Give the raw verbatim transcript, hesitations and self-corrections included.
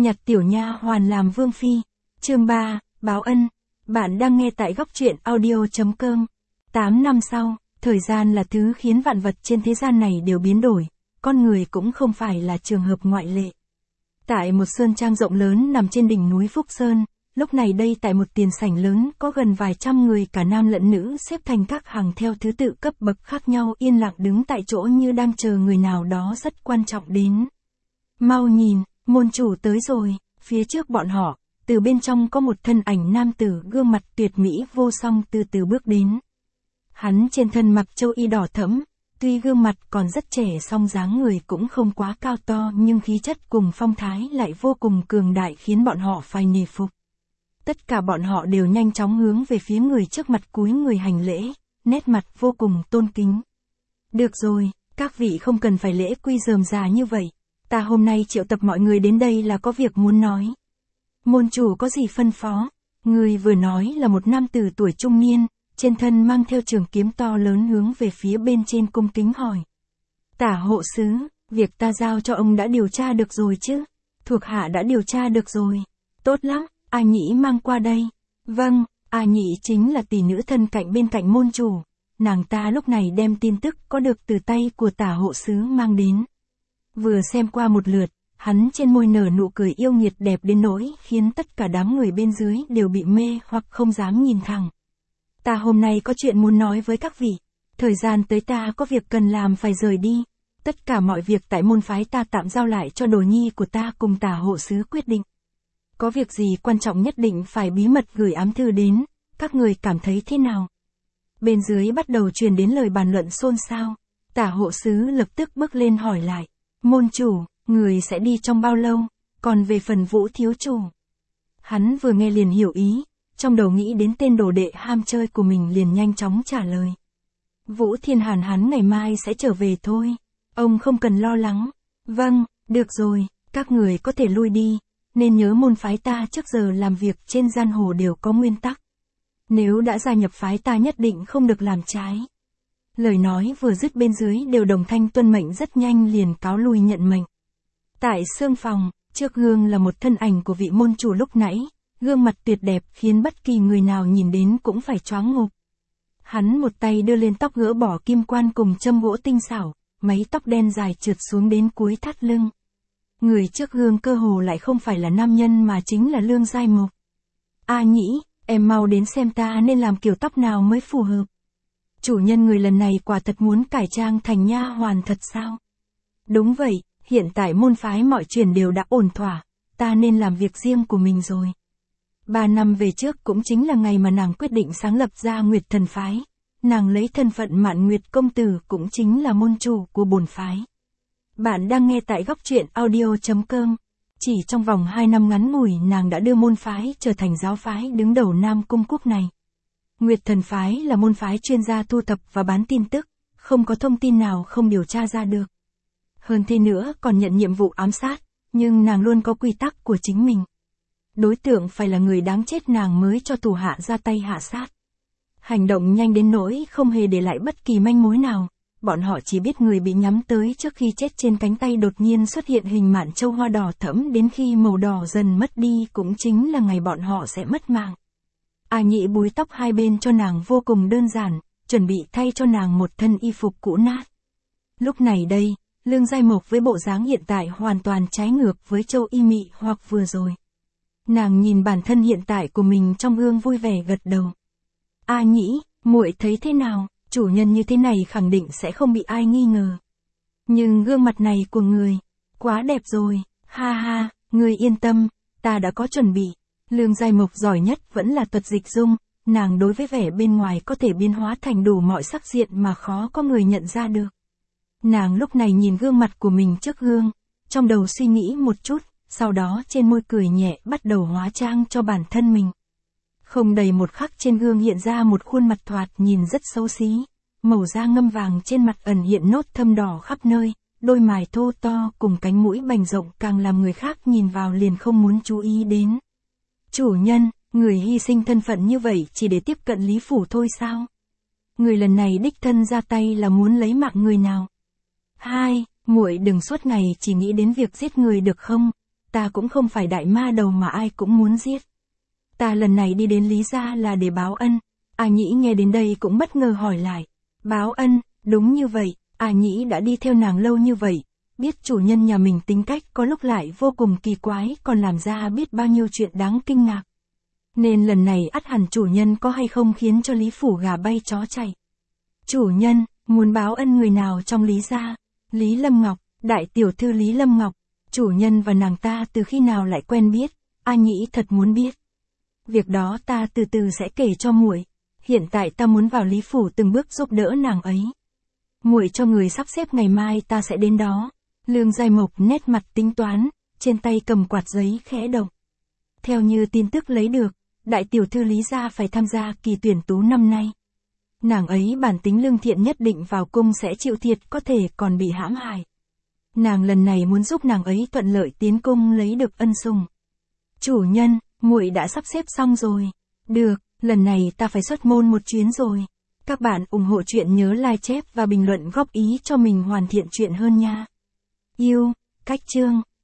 nhặt tiểu nha hoàn làm vương phi. Chương ba, báo ân. Bạn đang nghe tại góc truyện audio chấm com. tám năm sau, thời gian là thứ khiến vạn vật trên thế gian này đều biến đổi, con người cũng không phải là trường hợp ngoại lệ. Tại một sơn trang rộng lớn nằm trên đỉnh núi Phúc Sơn, lúc này đây tại một tiền sảnh lớn có gần vài trăm người cả nam lẫn nữ xếp thành các hàng theo thứ tự cấp bậc khác nhau yên lặng đứng tại chỗ như đang chờ người nào đó rất quan trọng đến. Mau nhìn, môn chủ tới rồi, phía trước bọn họ, từ bên trong có một thân ảnh nam tử gương mặt tuyệt mỹ vô song từ từ bước đến. Hắn trên thân mặc châu y đỏ thẫm, tuy gương mặt còn rất trẻ song dáng người cũng không quá cao to nhưng khí chất cùng phong thái lại vô cùng cường đại khiến bọn họ phải nể phục. Tất cả bọn họ đều nhanh chóng hướng về phía người trước mặt cúi người hành lễ, nét mặt vô cùng tôn kính. Được rồi, các vị không cần phải lễ quy rườm rà như vậy, ta hôm nay triệu tập mọi người đến đây là có việc muốn nói. Môn chủ có gì phân phó? Người vừa nói là một nam tử tuổi trung niên, trên thân mang theo trường kiếm to lớn hướng về phía bên trên cung kính hỏi. Tả hộ sứ, việc ta giao cho ông đã điều tra được rồi chứ? Thuộc hạ đã điều tra được rồi. Tốt lắm, A Nhĩ mang qua đây. Vâng, A Nhĩ chính là tỷ nữ thân cạnh bên cạnh môn chủ. Nàng ta lúc này đem tin tức có được từ tay của tả hộ sứ mang đến. Vừa xem qua một lượt, hắn trên môi nở nụ cười yêu nghiệt đẹp đến nỗi khiến tất cả đám người bên dưới đều bị mê hoặc không dám nhìn thẳng. Ta hôm nay có chuyện muốn nói với các vị. Thời gian tới ta có việc cần làm phải rời đi. Tất cả mọi việc tại môn phái ta tạm giao lại cho đồ nhi của ta cùng tả hộ sứ quyết định. Có việc gì quan trọng nhất định phải bí mật gửi ám thư đến, các người cảm thấy thế nào? Bên dưới bắt đầu truyền đến lời bàn luận xôn xao. Tả hộ sứ lập tức bước lên hỏi lại. Môn chủ, người sẽ đi trong bao lâu? Còn về phần Vũ thiếu chủ. Hắn vừa nghe liền hiểu ý, trong đầu nghĩ đến tên đồ đệ ham chơi của mình liền nhanh chóng trả lời. Vũ Thiên Hàn hắn ngày mai sẽ trở về thôi. Ông không cần lo lắng. Vâng, được rồi, các người có thể lui đi. Nên nhớ môn phái ta trước giờ làm việc trên giang hồ đều có nguyên tắc. Nếu đã gia nhập phái ta nhất định không được làm trái. Lời nói vừa dứt bên dưới đều đồng thanh tuân mệnh rất nhanh liền cáo lui nhận mệnh. Tại xương phòng, trước gương là một thân ảnh của vị môn chủ lúc nãy, gương mặt tuyệt đẹp khiến bất kỳ người nào nhìn đến cũng phải choáng ngộp. Hắn một tay đưa lên tóc gỡ bỏ kim quan cùng châm gỗ tinh xảo, mái tóc đen dài trượt xuống đến cuối thắt lưng. Người trước gương cơ hồ lại không phải là nam nhân mà chính là Lương Giai Mộc. A Nhĩ, em mau đến xem ta nên làm kiểu tóc nào mới phù hợp. Chủ nhân người lần này quả thật muốn cải trang thành nha hoàn thật sao? Đúng vậy, hiện tại môn phái mọi chuyện đều đã ổn thỏa, ta nên làm việc riêng của mình rồi. Ba năm về trước cũng chính là ngày mà nàng quyết định sáng lập ra Nguyệt Thần Phái. Nàng lấy thân phận Mạn Nguyệt công tử cũng chính là môn chủ của bổn phái. Bạn đang nghe tại góc truyện audio chấm com. Chỉ trong vòng hai năm ngắn ngủi nàng đã đưa môn phái trở thành giáo phái đứng đầu Nam Cung quốc này. Nguyệt Thần Phái là môn phái chuyên gia thu thập và bán tin tức, không có thông tin nào không điều tra ra được. Hơn thế nữa còn nhận nhiệm vụ ám sát, nhưng nàng luôn có quy tắc của chính mình. Đối tượng phải là người đáng chết nàng mới cho thủ hạ ra tay hạ sát. Hành động nhanh đến nỗi không hề để lại bất kỳ manh mối nào, bọn họ chỉ biết người bị nhắm tới trước khi chết trên cánh tay đột nhiên xuất hiện hình mạn châu hoa đỏ thẫm đến khi màu đỏ dần mất đi cũng chính là ngày bọn họ sẽ mất mạng. A Nhĩ búi tóc hai bên cho nàng vô cùng đơn giản, chuẩn bị thay cho nàng một thân y phục cũ nát. Lúc này đây, Lương Giai Mộc với bộ dáng hiện tại hoàn toàn trái ngược với châu y mị hoặc vừa rồi. Nàng nhìn bản thân hiện tại của mình trong gương vui vẻ gật đầu. A Nhĩ, muội thấy thế nào? Chủ nhân như thế này khẳng định sẽ không bị ai nghi ngờ. Nhưng gương mặt này của người, quá đẹp rồi, ha ha, người yên tâm, ta đã có chuẩn bị. Lương Giai Mộc giỏi nhất vẫn là thuật dịch dung, nàng đối với vẻ bên ngoài có thể biến hóa thành đủ mọi sắc diện mà khó có người nhận ra được. Nàng lúc này nhìn gương mặt của mình trước gương, trong đầu suy nghĩ một chút, sau đó trên môi cười nhẹ bắt đầu hóa trang cho bản thân mình. Không đầy một khắc trên gương hiện ra một khuôn mặt thoạt nhìn rất xấu xí, màu da ngâm vàng trên mặt ẩn hiện nốt thâm đỏ khắp nơi, đôi mày thô to cùng cánh mũi bành rộng càng làm người khác nhìn vào liền không muốn chú ý đến. Chủ nhân, người hy sinh thân phận như vậy chỉ để tiếp cận Lý Phủ thôi sao? Người lần này đích thân ra tay là muốn lấy mạng người nào? Hai, muội đừng suốt ngày chỉ nghĩ đến việc giết người được không? ta cũng không phải đại ma đầu mà ai cũng muốn giết. Ta lần này đi đến Lý gia là để báo ân. A Nhĩ nghe đến đây cũng bất ngờ hỏi lại. Báo ân, đúng như vậy, A Nhĩ đã đi theo nàng lâu như vậy, biết chủ nhân nhà mình tính cách có lúc lại vô cùng kỳ quái, còn làm ra biết bao nhiêu chuyện đáng kinh ngạc. Nên lần này ắt hẳn chủ nhân có hay không khiến cho Lý phủ gà bay chó chạy. Chủ nhân, muốn báo ân người nào trong Lý gia? Lý Lâm Ngọc, đại tiểu thư Lý Lâm Ngọc. Chủ nhân và nàng ta từ khi nào lại quen biết? A Nhĩ thật muốn biết. Việc đó ta từ từ sẽ kể cho muội. Hiện tại ta muốn vào Lý phủ từng bước giúp đỡ nàng ấy. Muội cho người sắp xếp ngày mai ta sẽ đến đó. Lương Giai Mộc nét mặt tính toán, trên tay cầm quạt giấy khẽ động. Theo như tin tức lấy được, đại tiểu thư Lý gia phải tham gia kỳ tuyển tú năm nay. Nàng ấy bản tính lương thiện, nhất định vào cung sẽ chịu thiệt, có thể còn bị hãm hại. Nàng lần này muốn giúp nàng ấy thuận lợi tiến cung lấy được ân sủng. Chủ nhân, muội đã sắp xếp xong rồi. Được, lần này ta phải xuất môn một chuyến rồi. Các bạn ủng hộ chuyện nhớ like chép và bình luận góp ý cho mình hoàn thiện chuyện hơn nha. Yêu, cách chương.